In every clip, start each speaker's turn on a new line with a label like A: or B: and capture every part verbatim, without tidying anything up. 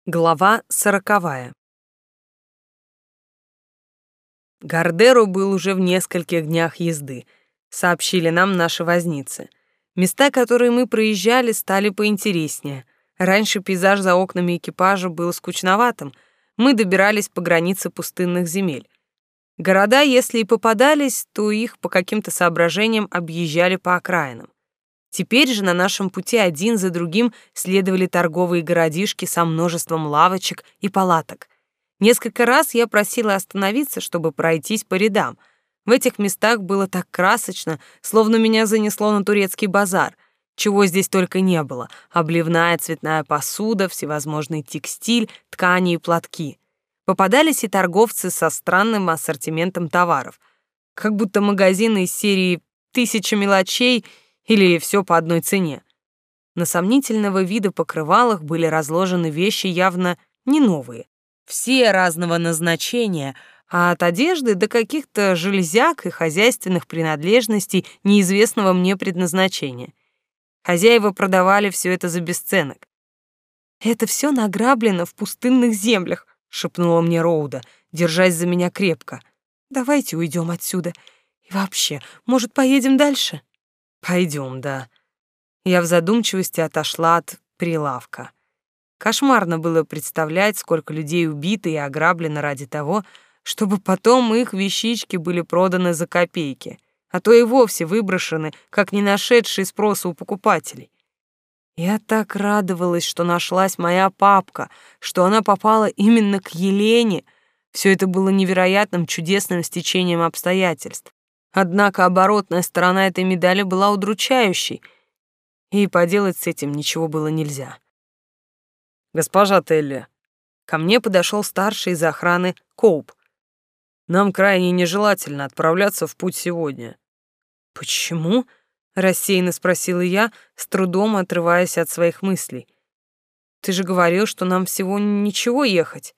A: Глава сороковая. Гардеро был уже в нескольких днях езды, сообщили нам наши возницы. Места, которые мы проезжали, стали поинтереснее. Раньше пейзаж за окнами экипажа был скучноватым. Мы добирались по границе пустынных земель. Города, если и попадались, то их по каким-то соображениям объезжали по окраинам. Теперь же на нашем пути один за другим следовали торговые городишки со множеством лавочек и палаток. Несколько раз я просила остановиться, чтобы пройтись по рядам. В этих местах было так красочно, словно меня занесло на турецкий базар. Чего здесь только не было: обливная цветная посуда, всевозможный текстиль, ткани и платки. Попадались и торговцы со странным ассортиментом товаров, как будто магазины из серии «Тысяча мелочей» или «Все по одной цене». На сомнительного вида покрывалах были разложены вещи явно не новые, все разного назначения, а от одежды до каких-то железяк и хозяйственных принадлежностей неизвестного мне предназначения. Хозяева продавали все это за бесценок. «Это все награблено в пустынных землях», — шепнула мне Роуда, держась за меня крепко. «Давайте уйдем отсюда. И вообще, может, поедем дальше?» «Пойдем, да». Я в задумчивости отошла от прилавка. Кошмарно было представлять, сколько людей убито и ограблено ради того, чтобы потом их вещички были проданы за копейки, а то и вовсе выброшены, как не нашедшие спроса у покупателей. Я так радовалась, что нашлась моя папка, что она попала именно к Елене. Все это было невероятным, чудесным стечением обстоятельств. Однако оборотная сторона этой медали была удручающей, и поделать с этим ничего было нельзя. «Госпожа Телли», ко мне подошел старший из охраны Коуп. «Нам крайне нежелательно отправляться в путь сегодня». «Почему?» — рассеянно спросила я, с трудом отрываясь от своих мыслей. «Ты же говорил, что нам всего ничего ехать».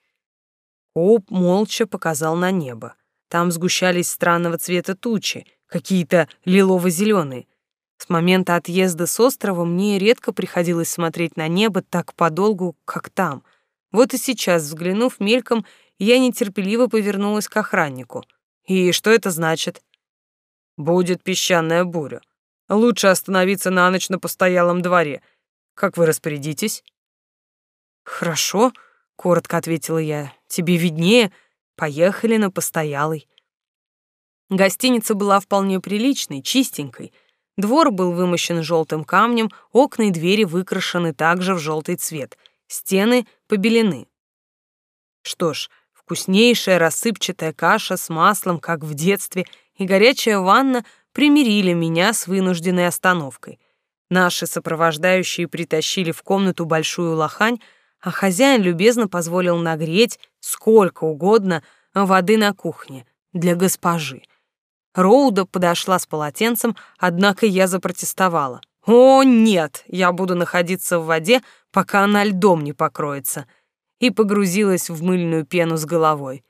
A: Коуп молча показал на небо. Там сгущались странного цвета тучи, какие-то лилово-зеленые. С момента отъезда с острова мне редко приходилось смотреть на небо так подолгу, как там. Вот и сейчас, взглянув мельком, я нетерпеливо повернулась к охраннику. «И что это значит?» «Будет песчаная буря. Лучше остановиться на ночь на постоялом дворе. Как вы распорядитесь?» «Хорошо», — коротко ответила я. «Тебе виднее. Поехали на постоялый». Гостиница была вполне приличной, чистенькой. Двор был вымощен желтым камнем, окна и двери выкрашены также в желтый цвет, стены побелены. Что ж, вкуснейшая рассыпчатая каша с маслом, как в детстве, и горячая ванна примирили меня с вынужденной остановкой. Наши сопровождающие притащили в комнату большую лохань, а хозяин любезно позволил нагреть сколько угодно воды на кухне для госпожи. Роуда подошла с полотенцем, однако я запротестовала. «О, нет, я буду находиться в воде, пока она льдом не покроется», и погрузилась в мыльную пену с головой.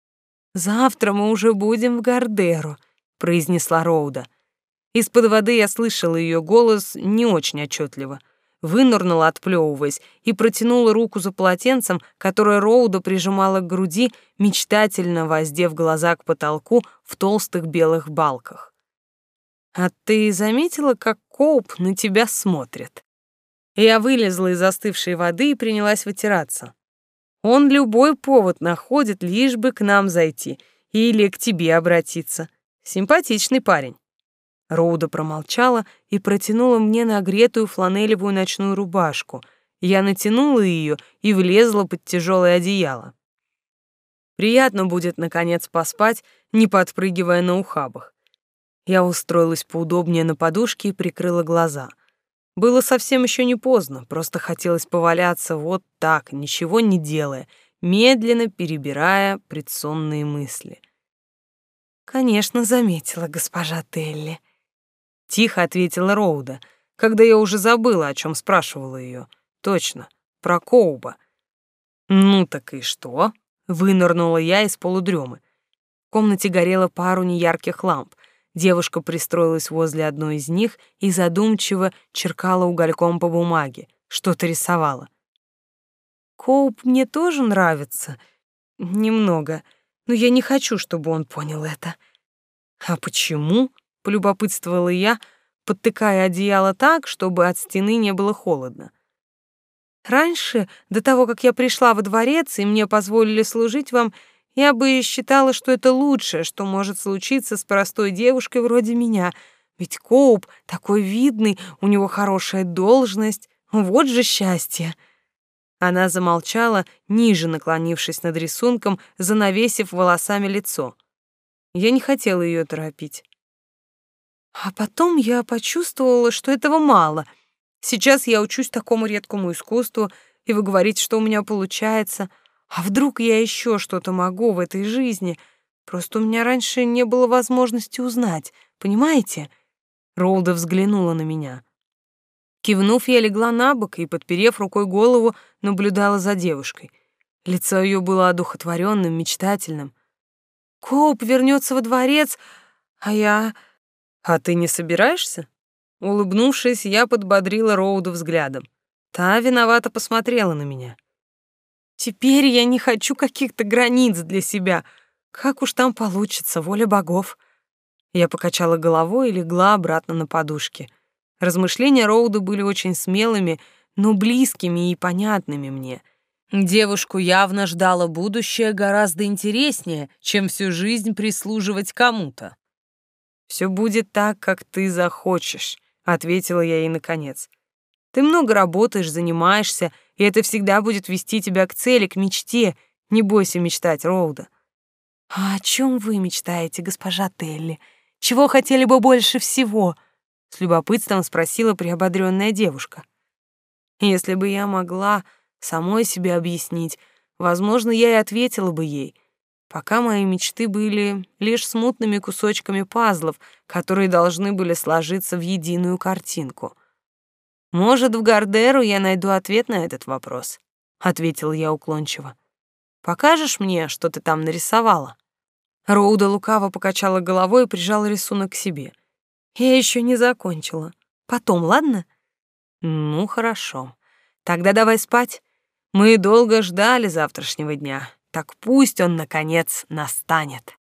A: «Завтра мы уже будем в Гардеро», — произнесла Роуда. Из-под воды я слышала ее голос не очень отчетливо. Вынырнула, отплевываясь, и протянула руку за полотенцем, которое Роуда прижимала к груди, мечтательно воздев глаза к потолку в толстых белых балках. «А ты заметила, как Коуп на тебя смотрит?» Я вылезла из застывшей воды и принялась вытираться. «Он любой повод находит, лишь бы к нам зайти или к тебе обратиться. Симпатичный парень». Роуда промолчала и протянула мне нагретую фланелевую ночную рубашку. Я натянула ее и влезла под тяжелое одеяло. Приятно будет, наконец, поспать, не подпрыгивая на ухабах. Я устроилась поудобнее на подушке и прикрыла глаза. Было совсем еще не поздно, просто хотелось поваляться вот так, ничего не делая, медленно перебирая предсонные мысли. «Конечно, заметила, госпожа Телли», — тихо ответила Роуда, когда я уже забыла, о чем спрашивала ее. Точно, про Коуба. «Ну так и что?» — вынырнула я из полудремы. В комнате горела пару неярких ламп. Девушка пристроилась возле одной из них и задумчиво черкала угольком по бумаге, что-то рисовала. Коуп мне тоже нравится. Немного. Но я не хочу, чтобы он понял это. А почему? Полюбопытствовала я, подтыкая одеяло так, чтобы от стены не было холодно. Раньше, до того, как я пришла во дворец и мне позволили служить вам, я бы считала, что это лучшее, что может случиться с простой девушкой вроде меня. Ведь Коуп такой видный, у него хорошая должность. Вот же счастье. Она замолчала, ниже наклонившись над рисунком, занавесив волосами лицо. Я не хотела ее торопить. А потом я почувствовала, что этого мало. Сейчас я учусь такому редкому искусству, и вы говорите, что у меня получается. А вдруг я еще что-то могу в этой жизни? Просто у меня раньше не было возможности узнать, понимаете? Роуда взглянула на меня. Кивнув, я легла на бок и, подперев рукой голову, наблюдала за девушкой. Лицо ее было одухотворенным, мечтательным. Коуп вернется во дворец, а я... А ты не собираешься? Улыбнувшись, я подбодрила Роуду взглядом. Та виновато посмотрела на меня. Теперь я не хочу каких-то границ для себя. Как уж там получится, воля богов. Я покачала головой и легла обратно на подушки. Размышления Роуда были очень смелыми, но близкими и понятными мне. Девушку явно ждало будущее гораздо интереснее, чем всю жизнь прислуживать кому-то. «Все будет так, как ты захочешь», — ответила я ей наконец. «Ты много работаешь, занимаешься, и это всегда будет вести тебя к цели, к мечте. Не бойся мечтать, Роуда». «А о чем вы мечтаете, госпожа Телли? Чего хотели бы больше всего?» — с любопытством спросила приободренная девушка. Если бы я могла самой себе объяснить, возможно, я и ответила бы ей. Пока мои мечты были лишь смутными кусочками пазлов, которые должны были сложиться в единую картинку. «Может, в Гардеру я найду ответ на этот вопрос», — ответила я уклончиво. «Покажешь мне, что ты там нарисовала?» Роуда лукаво покачала головой и прижала рисунок к себе. «Я еще не закончила. Потом, ладно?» «Ну, хорошо. Тогда давай спать. Мы долго ждали завтрашнего дня. Так пусть он, наконец, настанет».